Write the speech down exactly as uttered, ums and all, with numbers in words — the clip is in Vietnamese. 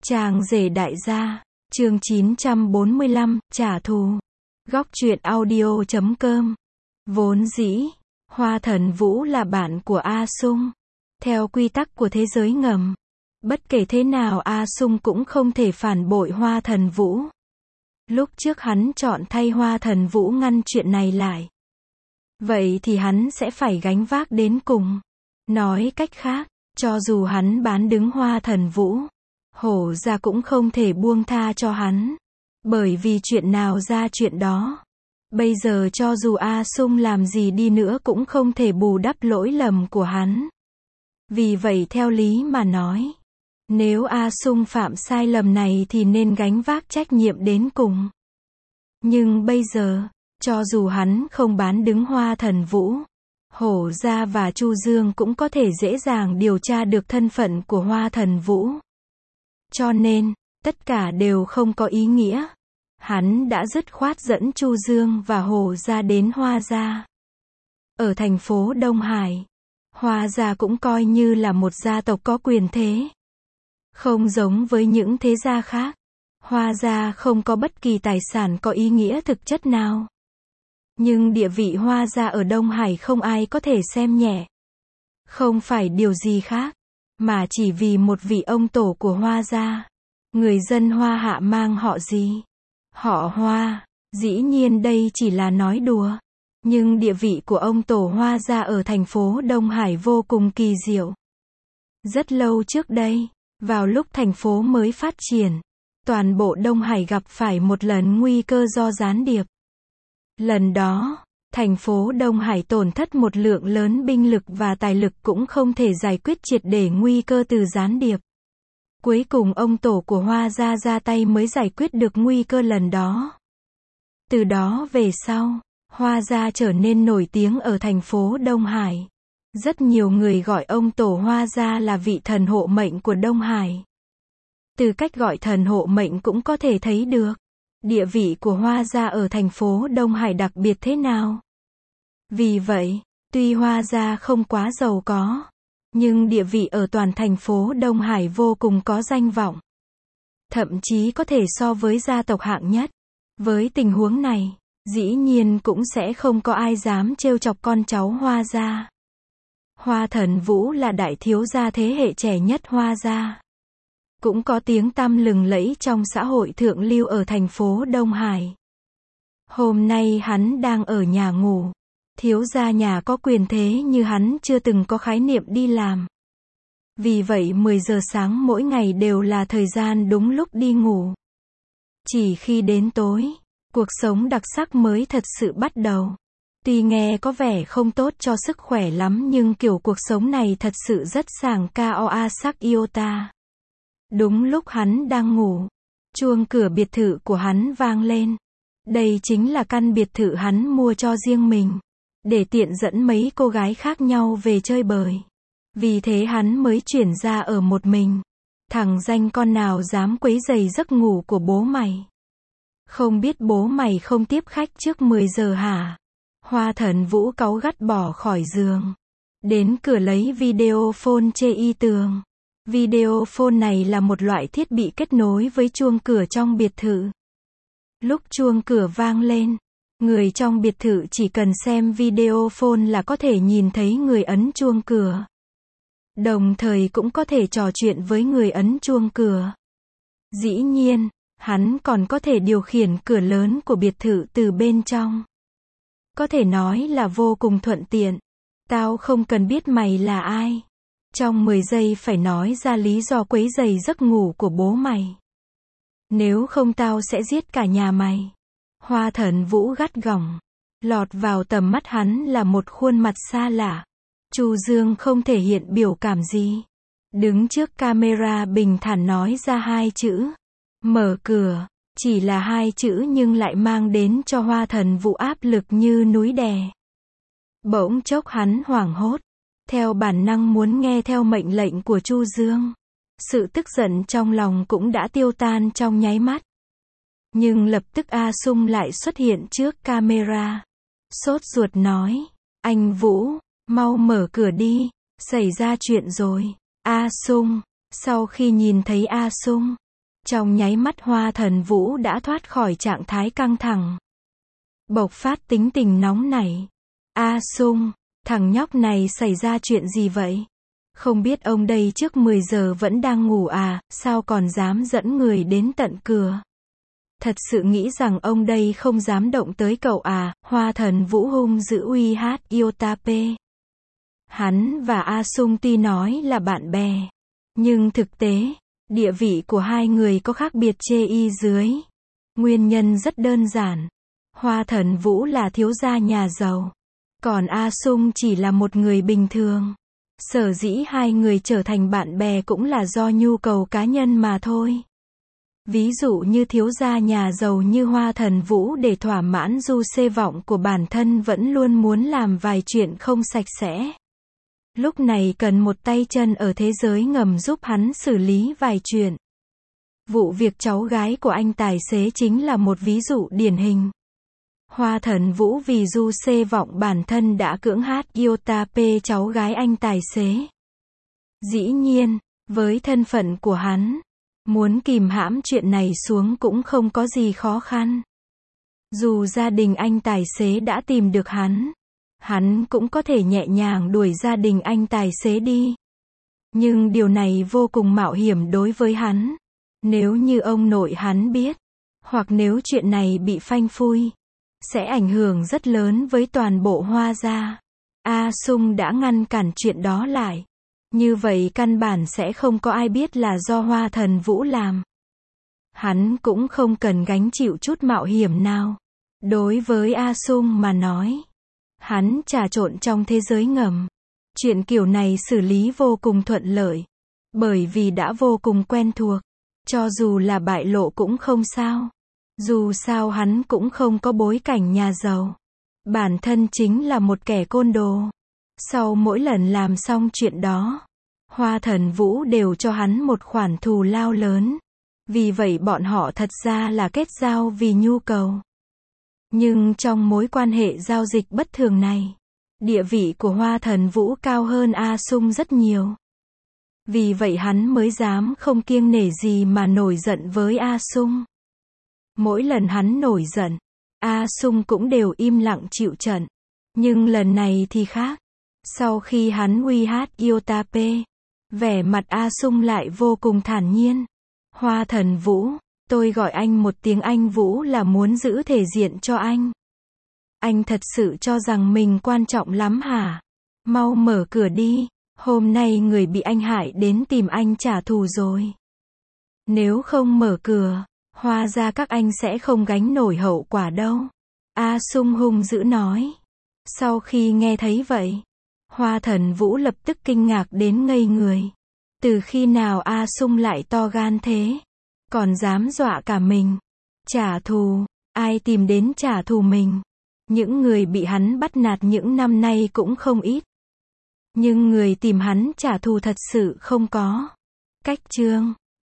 Chàng rể đại gia, chương chín trăm bốn mươi lăm, trả thù. Góc truyện audio chấm com. Vốn dĩ, Hoa Thần Vũ là bạn của A Sung. Theo quy tắc của thế giới ngầm, bất kể thế nào A Sung cũng không thể phản bội Hoa Thần Vũ. Lúc trước hắn chọn thay Hoa Thần Vũ ngăn chuyện này lại. Vậy thì hắn sẽ phải gánh vác đến cùng. Nói cách khác, cho dù hắn bán đứng Hoa Thần Vũ, Hổ gia cũng không thể buông tha cho hắn. Bởi vì chuyện nào ra chuyện đó. Bây giờ cho dù A Sung làm gì đi nữa cũng không thể bù đắp lỗi lầm của hắn. Vì vậy theo lý mà nói, nếu A Sung phạm sai lầm này thì nên gánh vác trách nhiệm đến cùng. Nhưng bây giờ, cho dù hắn không bán đứng Hoa Thần Vũ, Hổ gia và Chu Dương cũng có thể dễ dàng điều tra được thân phận của Hoa Thần Vũ. Cho nên, tất cả đều không có ý nghĩa. Hắn đã dứt khoát dẫn Chu Dương và Hổ gia đến Hoa gia. Ở thành phố Đông Hải, Hoa gia cũng coi như là một gia tộc có quyền thế. Không giống với những thế gia khác, Hoa gia không có bất kỳ tài sản có ý nghĩa thực chất nào. Nhưng địa vị Hoa gia ở Đông Hải không ai có thể xem nhẹ. Không phải điều gì khác, mà chỉ vì một vị ông tổ của Hoa gia. Người dân Hoa Hạ mang họ gì? Họ Hoa. Dĩ nhiên đây chỉ là nói đùa. Nhưng địa vị của ông tổ Hoa gia ở thành phố Đông Hải vô cùng kỳ diệu. Rất lâu trước đây, vào lúc thành phố mới phát triển, toàn bộ Đông Hải gặp phải một lần nguy cơ do gián điệp. Lần đó, thành phố Đông Hải tổn thất một lượng lớn binh lực và tài lực cũng không thể giải quyết triệt để nguy cơ từ gián điệp. Cuối cùng ông tổ của Hoa gia ra tay mới giải quyết được nguy cơ lần đó. Từ đó về sau, Hoa gia trở nên nổi tiếng ở thành phố Đông Hải. Rất nhiều người gọi ông tổ Hoa gia là vị thần hộ mệnh của Đông Hải. Từ cách gọi thần hộ mệnh cũng có thể thấy được địa vị của Hoa gia ở thành phố Đông Hải đặc biệt thế nào. Vì vậy, tuy Hoa gia không quá giàu có, nhưng địa vị ở toàn thành phố Đông Hải vô cùng có danh vọng. Thậm chí có thể so với gia tộc hạng nhất. Với tình huống này, dĩ nhiên cũng sẽ không có ai dám trêu chọc con cháu Hoa gia. Hoa Thần Vũ là đại thiếu gia thế hệ trẻ nhất Hoa gia. Cũng có tiếng tăm lừng lẫy trong xã hội thượng lưu ở thành phố Đông Hải. Hôm nay hắn đang ở nhà ngủ. Thiếu gia nhà có quyền thế như hắn chưa từng có khái niệm đi làm. Vì vậy mười giờ sáng mỗi ngày đều là thời gian đúng lúc đi ngủ. Chỉ khi đến tối, cuộc sống đặc sắc mới thật sự bắt đầu. Tuy nghe có vẻ không tốt cho sức khỏe lắm nhưng kiểu cuộc sống này thật sự rất sảng cao a sắc iota. Đúng lúc hắn đang ngủ, chuông cửa biệt thự của hắn vang lên. Đây chính là căn biệt thự hắn mua cho riêng mình, để tiện dẫn mấy cô gái khác nhau về chơi bời. Vì thế hắn mới chuyển ra ở một mình. Thằng danh con nào dám quấy rầy giấc ngủ của bố mày? Không biết bố mày không tiếp khách trước mười giờ hả? Hoa Thần Vũ cáu gắt bỏ khỏi giường. Đến cửa lấy video phone chê y tường. Video phone này là một loại thiết bị kết nối với chuông cửa trong biệt thự. Lúc chuông cửa vang lên, người trong biệt thự chỉ cần xem video phone là có thể nhìn thấy người ấn chuông cửa. Đồng thời cũng có thể trò chuyện với người ấn chuông cửa. Dĩ nhiên, hắn còn có thể điều khiển cửa lớn của biệt thự từ bên trong. Có thể nói là vô cùng thuận tiện. Tao không cần biết mày là ai. Trong mười giây phải nói ra lý do quấy rầy giấc ngủ của bố mày. Nếu không tao sẽ giết cả nhà mày. Hoa Thần Vũ gắt gỏng. Lọt vào tầm mắt hắn là một khuôn mặt xa lạ. Chu Dương không thể hiện biểu cảm gì. Đứng trước camera bình thản nói ra hai chữ. Mở cửa. Chỉ là hai chữ nhưng lại mang đến cho Hoa Thần Vũ áp lực như núi đè. Bỗng chốc hắn hoảng hốt. Theo bản năng muốn nghe theo mệnh lệnh của Chu Dương. Sự tức giận trong lòng cũng đã tiêu tan trong nháy mắt. Nhưng lập tức A Sung lại xuất hiện trước camera. Sốt ruột nói. Anh Vũ, mau mở cửa đi. Xảy ra chuyện rồi. A Sung. Sau khi nhìn thấy A Sung, Trong nháy mắt Hoa Thần Vũ đã thoát khỏi trạng thái căng thẳng, bộc phát tính tình nóng nảy. A Sung, thằng nhóc này xảy ra chuyện gì vậy? Không biết ông đây trước mười giờ vẫn đang ngủ à, sao còn dám dẫn người đến tận cửa? Thật sự nghĩ rằng ông đây không dám động tới cậu à? Hoa Thần Vũ hung dữ uy hát Yotape. Hắn và A Sung tuy nói là bạn bè, nhưng thực tế, địa vị của hai người có khác biệt chê y dưới. Nguyên nhân rất đơn giản. Hoa Thần Vũ là thiếu gia nhà giàu, còn A Sung chỉ là một người bình thường. Sở dĩ hai người trở thành bạn bè cũng là do nhu cầu cá nhân mà thôi. Ví dụ như thiếu gia nhà giàu như Hoa Thần Vũ để thỏa mãn du xê vọng của bản thân vẫn luôn muốn làm vài chuyện không sạch sẽ. Lúc này cần một tay chân ở thế giới ngầm giúp hắn xử lý vài chuyện. Vụ việc cháu gái của anh tài xế chính là một ví dụ điển hình. Hoa Thần Vũ vì du xê vọng bản thân đã cưỡng hát Yotape cháu gái anh tài xế. Dĩ nhiên, với thân phận của hắn, muốn kìm hãm chuyện này xuống cũng không có gì khó khăn. Dù gia đình anh tài xế đã tìm được hắn, hắn cũng có thể nhẹ nhàng đuổi gia đình anh tài xế đi. Nhưng điều này vô cùng mạo hiểm đối với hắn. Nếu như ông nội hắn biết, hoặc nếu chuyện này bị phanh phui, sẽ ảnh hưởng rất lớn với toàn bộ Hoa gia. A Sung đã ngăn cản chuyện đó lại. Như vậy căn bản sẽ không có ai biết là do Hoa Thần Vũ làm. Hắn cũng không cần gánh chịu chút mạo hiểm nào. Đối với A Sung mà nói, hắn trà trộn trong thế giới ngầm. Chuyện kiểu này xử lý vô cùng thuận lợi. Bởi vì đã vô cùng quen thuộc. Cho dù là bại lộ cũng không sao. Dù sao hắn cũng không có bối cảnh nhà giàu. Bản thân chính là một kẻ côn đồ. Sau mỗi lần làm xong chuyện đó, Hoa Thần Vũ đều cho hắn một khoản thù lao lớn. Vì vậy bọn họ thật ra là kết giao vì nhu cầu. Nhưng trong mối quan hệ giao dịch bất thường này, địa vị của Hoa Thần Vũ cao hơn A Sung rất nhiều. Vì vậy hắn mới dám không kiêng nể gì mà nổi giận với A Sung. Mỗi lần hắn nổi giận, A Sung cũng đều im lặng chịu trận. Nhưng lần này thì khác. Sau khi hắn uy hát Yotape, vẻ mặt A Sung lại vô cùng thản nhiên. Hoa Thần Vũ, tôi gọi anh một tiếng anh Vũ là muốn giữ thể diện cho anh. Anh thật sự cho rằng mình quan trọng lắm hả? Mau mở cửa đi, hôm nay người bị anh hại đến tìm anh trả thù rồi. Nếu không mở cửa, Hoa gia các anh sẽ không gánh nổi hậu quả đâu. A Sung hung dữ nói. Sau khi nghe thấy vậy, Hoa Thần Vũ lập tức kinh ngạc đến ngây người. Từ khi nào A Sung lại to gan thế? Còn dám dọa cả mình. Trả thù, ai tìm đến trả thù mình? Những người bị hắn bắt nạt những năm nay cũng không ít. Nhưng người tìm hắn trả thù thật sự không có. Cách chương